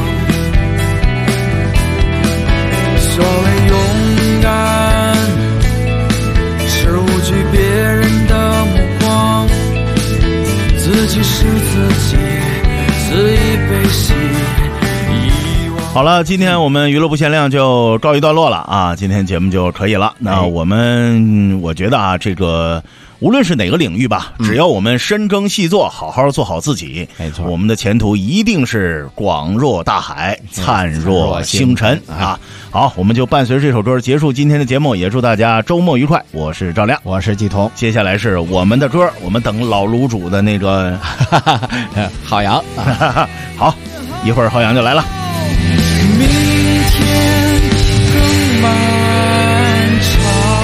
所谓勇敢，是无惧别人的目光，自己是自己，自以悲喜。 好了，今天我们娱乐不限量就告一段落了啊！今天节目就可以了。那我觉得啊，这个无论是哪个领域吧，只要我们深耕细作，好好做好自己，没错，我们的前途一定是广若大海，灿若星辰啊！好，我们就伴随这首歌结束今天的节目，也祝大家周末愉快。我是赵亮， 我是季彤， 接下来是我们的歌，我们等老卤煮的那个郝阳， 好，一会儿郝阳就来了。 明天更漫长。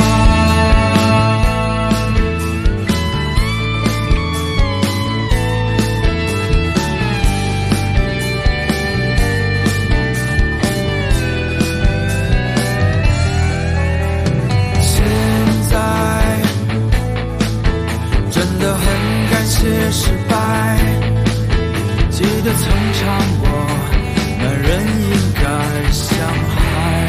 常过，男人应该像海。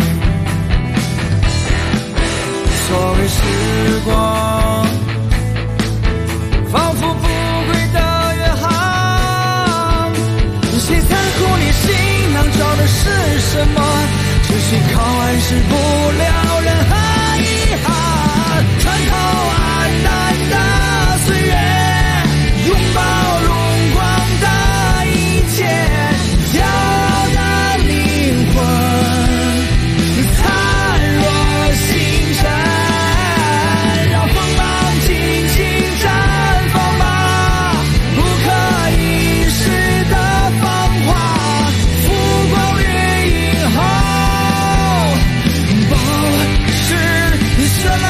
所谓时光，仿佛不归的远航。谁在乎你行囊装的是什么？只需靠暗示不了任何遗憾。穿透暗淡的岁月，拥抱荣光的一切，骄傲的灵魂灿若星辰，让锋芒尽情绽放吧，不可一世的芳华，浮光掠影后，不是什么。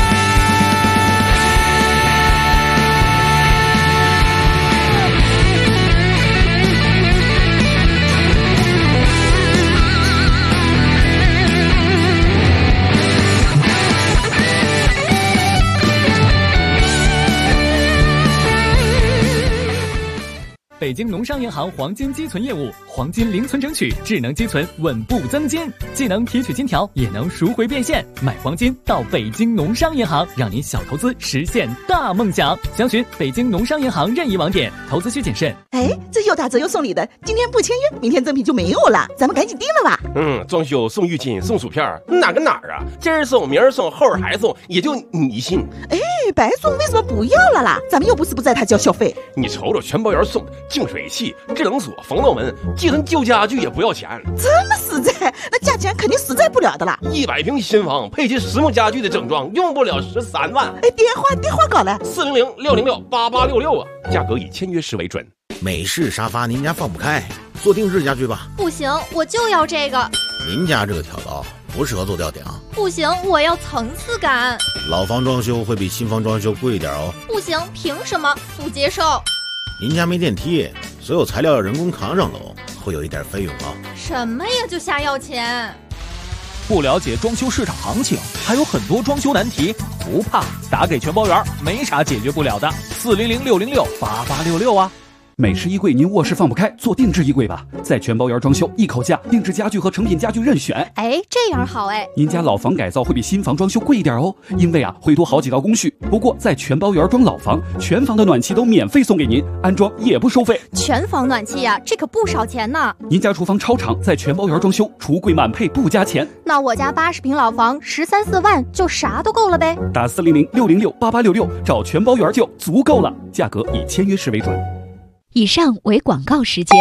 北京农商银行黄金积存业务，黄金零存整取，智能积存，稳步增金，既能提取金条，也能赎回变现。买黄金到北京农商银行，让您小投资实现大梦想。详询北京农商银行任意网点，投资需谨慎。 哎，这又打折又送礼的，今天不签约，明天赠品就没有了，咱们赶紧订了吧。 装修送浴巾送薯片，哪跟哪儿啊？今儿送明儿送后儿还送，也就你信。 哎，白送为什么不要了啦？咱们又不是不在他家消费。 你瞅瞅全包园送净水器、制冷锁、防盗门，寄存旧家具也不要钱。 这么实在，那价钱肯定实在不了的啦。 100平新房配齐实木家具的整装，用不了13万。 哎，电话搞来 400-606-8866啊，价格以签约时为准。 美式沙发您家放不开，做定制家具吧。 不行，我就要这个。 您家这个挑高不适合做吊顶。 不行，我要层次感。 老房装修会比新房装修贵一点哦。 不行，凭什么？不接受。 您家没电梯，所有材料要人工扛上楼，会有一点费用啊。 什么呀，就瞎要钱？ 不了解装修市场行情，还有很多装修难题，不怕，打给全包园，没啥解决不了的。400-606-8866啊。 美式衣柜您卧室放不开，做定制衣柜吧，在全包园装修，一口价，定制家具和成品家具任选。 哎，这样好哎。 您家老房改造会比新房装修贵一点哦，因为会多好几道工序。不过在全包园装老房，全房的暖气都免费送给您，安装也不收费。 全房暖气呀，这可不少钱呢。 您家厨房超长，在全包园装修，橱柜满配不加钱。 那我家80平老房13-14万就啥都够了呗。 打400-606-8866找全包园就足够了，价格以签约时为准。 以上为广告时间。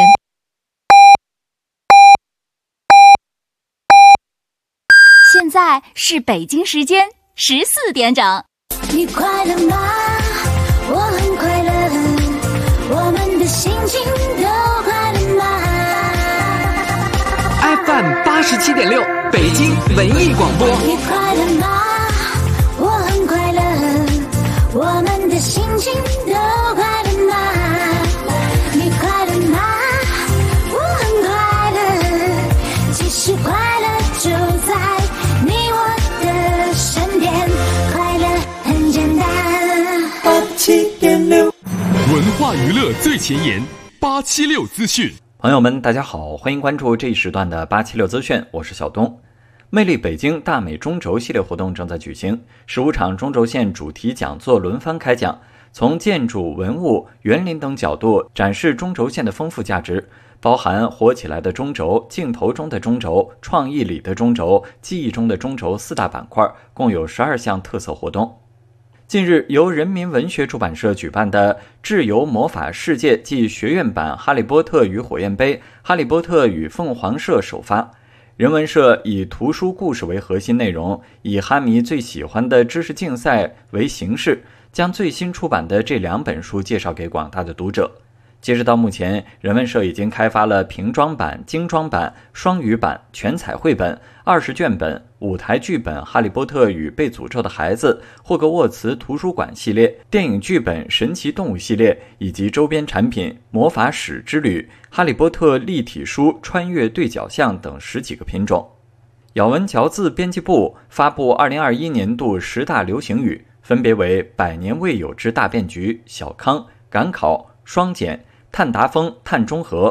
现在是北京时间14点整。 你快乐吗？我很快乐，我们的心情都快乐吗 ？FM 87.6，北京文艺广播。 你快乐吗？我很快乐，我们的心情都快乐吗？你快乐吗？我很快乐，其实快乐就在你我的身边，快乐很简单。87.6， 文化娱乐最前沿，876资讯。 朋友们，大家好，欢迎关注这一时段的876资讯，我是小东。魅力北京大美中轴系列活动正在举行，15场中轴线主题讲座轮番开讲，从建筑、文物、园林等角度展示中轴线的丰富价值，包含活起来的中轴、镜头中的中轴、创意里的中轴、记忆中的中轴4大板块，共有12项特色活动。近日，由人民文学出版社举办的《智游魔法世界》暨学院版《哈利波特与火焰杯》《哈利波特与凤凰社》首发。人文社以图书故事为核心内容，以哈迷最喜欢的知识竞赛为形式，将最新出版的这2本书介绍给广大的读者。截止到目前，人文社已经开发了平装版、精装版、双语版、全彩绘本、20卷本、舞台剧本《哈利波特与被诅咒的孩子》、霍格沃茨图书馆系列、电影剧本《神奇动物》系列，以及周边产品《魔法史之旅》、哈利波特立体书穿越对角巷等10几个品种。咬文嚼字编辑部发布2021年度10大流行语，分别为百年未有之大变局、小康、赶考、双减、碳达峰、碳中和，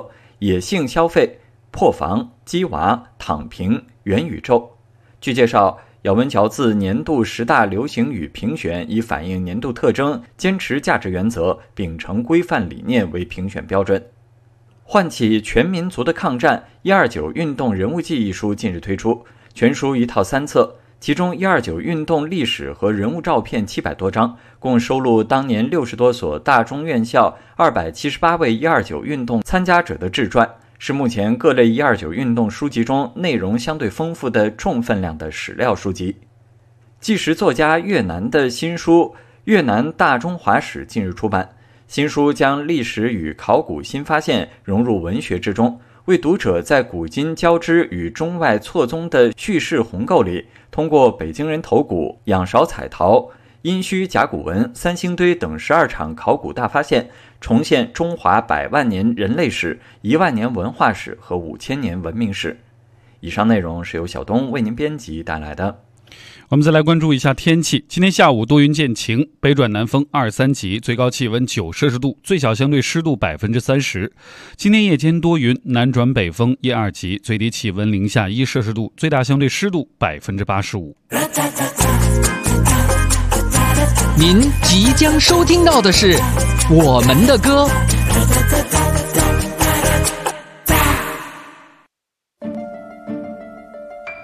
野性消费、破防、鸡娃、躺平、元宇宙。据介绍，咬文嚼字年度10大流行语评选以反映年度特征、坚持价值原则、秉承规范理念为评选标准。唤起全民族的抗战129运动人物记一书近日推出，全书一套3册，其中129运动历史和人物照片700多张，共收录当年60多所大中院校278位129运动参加者的自传，是目前各类129运动书籍中内容相对丰富的重分量的史料书籍。纪实作家越南的新书《越南大中华史》近日出版，新书将历史与考古新发现融入文学之中，为读者在古今交织与中外错综的叙事鸿沟里，通过北京人头骨、仰韶彩陶、殷墟甲骨文、三星堆等12场考古大发现，重现中华100万年人类史、1万年文化史和5000年文明史。以上内容是由小东为您编辑带来的。 我们再来关注一下天气。今天下午多云见晴，北转南风2、3级，最高气温9摄氏度，最小相对湿度30%。今天夜间多云，南转北风1、2级，最低气温零下1摄氏度，最大相对湿度85%。 您即将收听到的是我们的歌。